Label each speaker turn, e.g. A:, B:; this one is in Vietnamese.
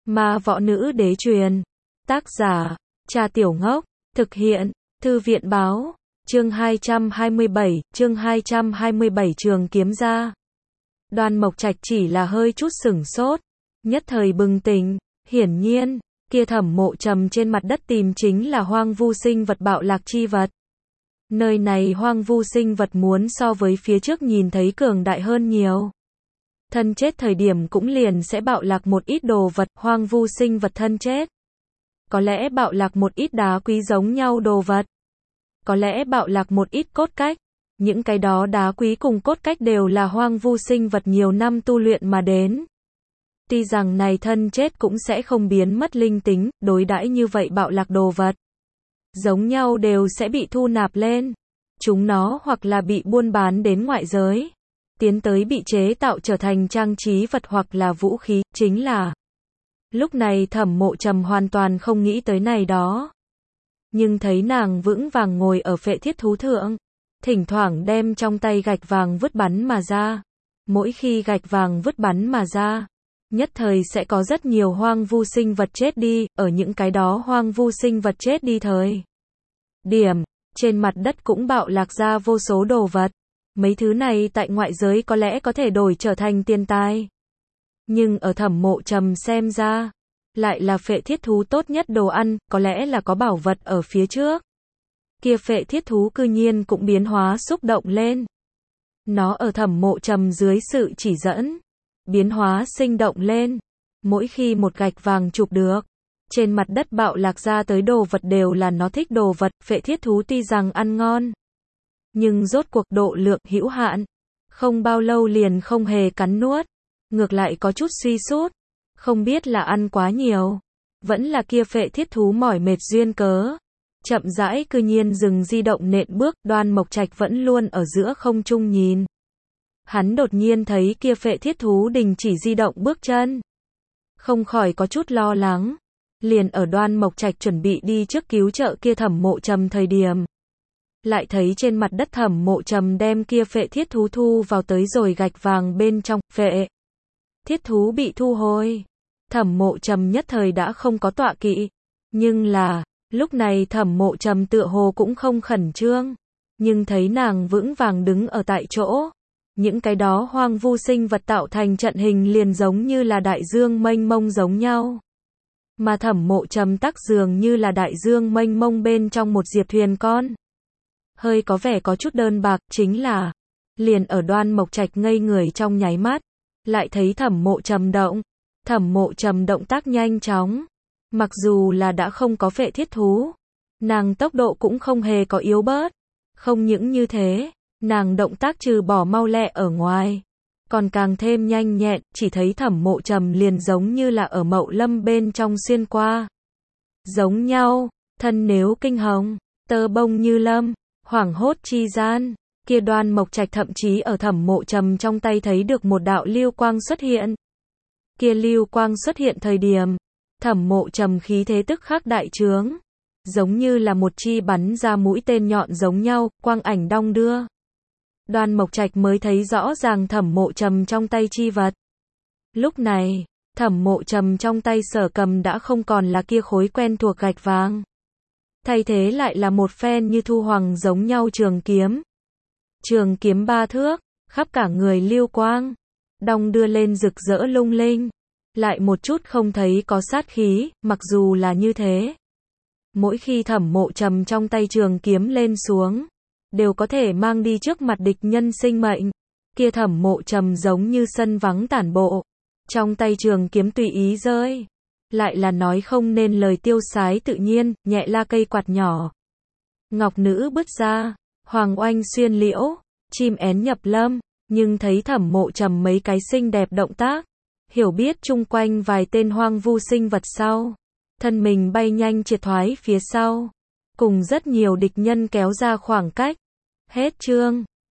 A: Ma võ nữ đế truyền. Tác giả, Trà Tiểu Ngốc. Thực hiện, Thư viện báo. Chương 227, Trường kiếm ra. Đoan Mộc Trạch chỉ là hơi chút sửng sốt, nhất thời bừng tỉnh, hiển nhiên, kia Thẩm Mộ Trầm trên mặt đất tìm chính là hoang vu sinh vật bạo lạc chi vật. Nơi này hoang vu sinh vật muốn so với phía trước nhìn thấy cường đại hơn nhiều. Thân chết thời điểm cũng liền sẽ bạo lạc một ít đồ vật, hoang vu sinh vật thân chết. Có lẽ bạo lạc một ít đá quý giống nhau đồ vật. Có lẽ bạo lạc một ít cốt cách. Những cái đó đá quý cùng cốt cách đều là hoang vu sinh vật nhiều năm tu luyện mà đến. Tuy rằng này thân chết cũng sẽ không biến mất linh tính, đối đãi như vậy bạo lạc đồ vật. Giống nhau đều sẽ bị thu nạp lên. Chúng nó hoặc là bị buôn bán đến ngoại giới. Tiến tới bị chế tạo trở thành trang trí vật hoặc là vũ khí, chính là. Lúc này Thẩm Mộ Trầm hoàn toàn không nghĩ tới này đó. Nhưng thấy nàng vững vàng ngồi ở phệ thiết thú thượng. Thỉnh thoảng đem trong tay gạch vàng vứt bắn mà ra. Mỗi khi gạch vàng vứt bắn mà ra, nhất thời sẽ có rất nhiều hoang vu sinh vật chết đi, ở những cái đó hoang vu sinh vật chết đi thời điểm, trên mặt đất cũng bạo lạc ra vô số đồ vật. Mấy thứ này tại ngoại giới có lẽ có thể đổi trở thành tiền tài. Nhưng ở Thẩm Mộ Trầm xem ra, lại là phệ thiết thú tốt nhất đồ ăn, có lẽ là có bảo vật ở phía trước. Kia phệ thiết thú cư nhiên cũng biến hóa xúc động lên. Nó ở Thẩm Mộ Trầm dưới sự chỉ dẫn, biến hóa sinh động lên. Mỗi khi một gạch vàng chụp được, trên mặt đất bạo lạc ra tới đồ vật đều là nó thích đồ vật. Phệ thiết thú tuy rằng ăn ngon, nhưng rốt cuộc độ lượng hữu hạn, không bao lâu liền không hề cắn nuốt, ngược lại có chút suy sút, không biết là ăn quá nhiều, vẫn là kia phệ thiết thú mỏi mệt duyên cớ. Chậm rãi cư nhiên dừng di động nện bước, Đoan Mộc Trạch vẫn luôn ở giữa không trung nhìn. Hắn đột nhiên thấy kia phệ thiết thú đình chỉ di động bước chân. Không khỏi có chút lo lắng. Liền ở Đoan Mộc Trạch chuẩn bị đi trước cứu trợ kia Thẩm Mộ Trầm thời điểm. Lại thấy trên mặt đất Thẩm Mộ Trầm đem kia phệ thiết thú thu vào tới rồi gạch vàng bên trong. Phệ thiết thú bị thu hồi. Thẩm Mộ Trầm nhất thời đã không có tọa kỵ. Nhưng là, lúc này Thẩm Mộ Trầm tựa hồ cũng không khẩn trương. Nhưng thấy nàng vững vàng đứng ở tại chỗ. Những cái đó hoang vu sinh vật tạo thành trận hình liền giống như là đại dương mênh mông giống nhau. Mà Thẩm Mộ Trầm tắc dường như là đại dương mênh mông bên trong một diệp thuyền con. Hơi có vẻ có chút đơn bạc, chính là liền ở Đoan Mộc Trạch ngây người trong nháy mắt, lại thấy Thẩm Mộ Trầm động. Thẩm Mộ Trầm động tác nhanh chóng, mặc dù là đã không có phệ thiết thú, nàng tốc độ cũng không hề có yếu bớt. Không những như thế, nàng động tác trừ bỏ mau lẹ ở ngoài, còn càng thêm nhanh nhẹn, chỉ thấy Thẩm Mộ Trầm liền giống như là ở mậu lâm bên trong xuyên qua. Giống nhau, thân nếu kinh hồng, tơ bông như lâm, hoảng hốt chi gian, kia Đoan Mộc Trạch thậm chí ở Thẩm Mộ Trầm trong tay thấy được một đạo lưu quang xuất hiện. Kia lưu quang xuất hiện thời điểm, Thẩm Mộ Trầm khí thế tức khắc đại trướng, giống như là một chi bắn ra mũi tên nhọn giống nhau, quang ảnh đong đưa. Đoan Mộc Trạch mới thấy rõ ràng Thẩm Mộ Trầm trong tay chi vật. Lúc này, Thẩm Mộ Trầm trong tay sở cầm đã không còn là kia khối quen thuộc gạch vàng. Thay thế lại là một phen như thu hoàng giống nhau trường kiếm. Trường kiếm 3 thước, khắp cả người lưu quang, đong đưa lên rực rỡ lung linh. Lại một chút không thấy có sát khí, mặc dù là như thế. Mỗi khi Thẩm Mộ Trầm trong tay trường kiếm lên xuống, đều có thể mang đi trước mặt địch nhân sinh mệnh. Kia Thẩm Mộ Trầm giống như sân vắng tản bộ, trong tay trường kiếm tùy ý rơi. Lại là nói không nên lời tiêu sái tự nhiên, nhẹ la cây quạt nhỏ. Ngọc nữ bứt ra, hoàng oanh xuyên liễu, chim én nhập lâm, nhưng thấy Thẩm Mộ Trầm mấy cái xinh đẹp động tác, hiểu biết chung quanh vài tên hoang vu sinh vật sau, thân mình bay nhanh triệt thoái phía sau, cùng rất nhiều địch nhân kéo ra khoảng cách. Hết chương.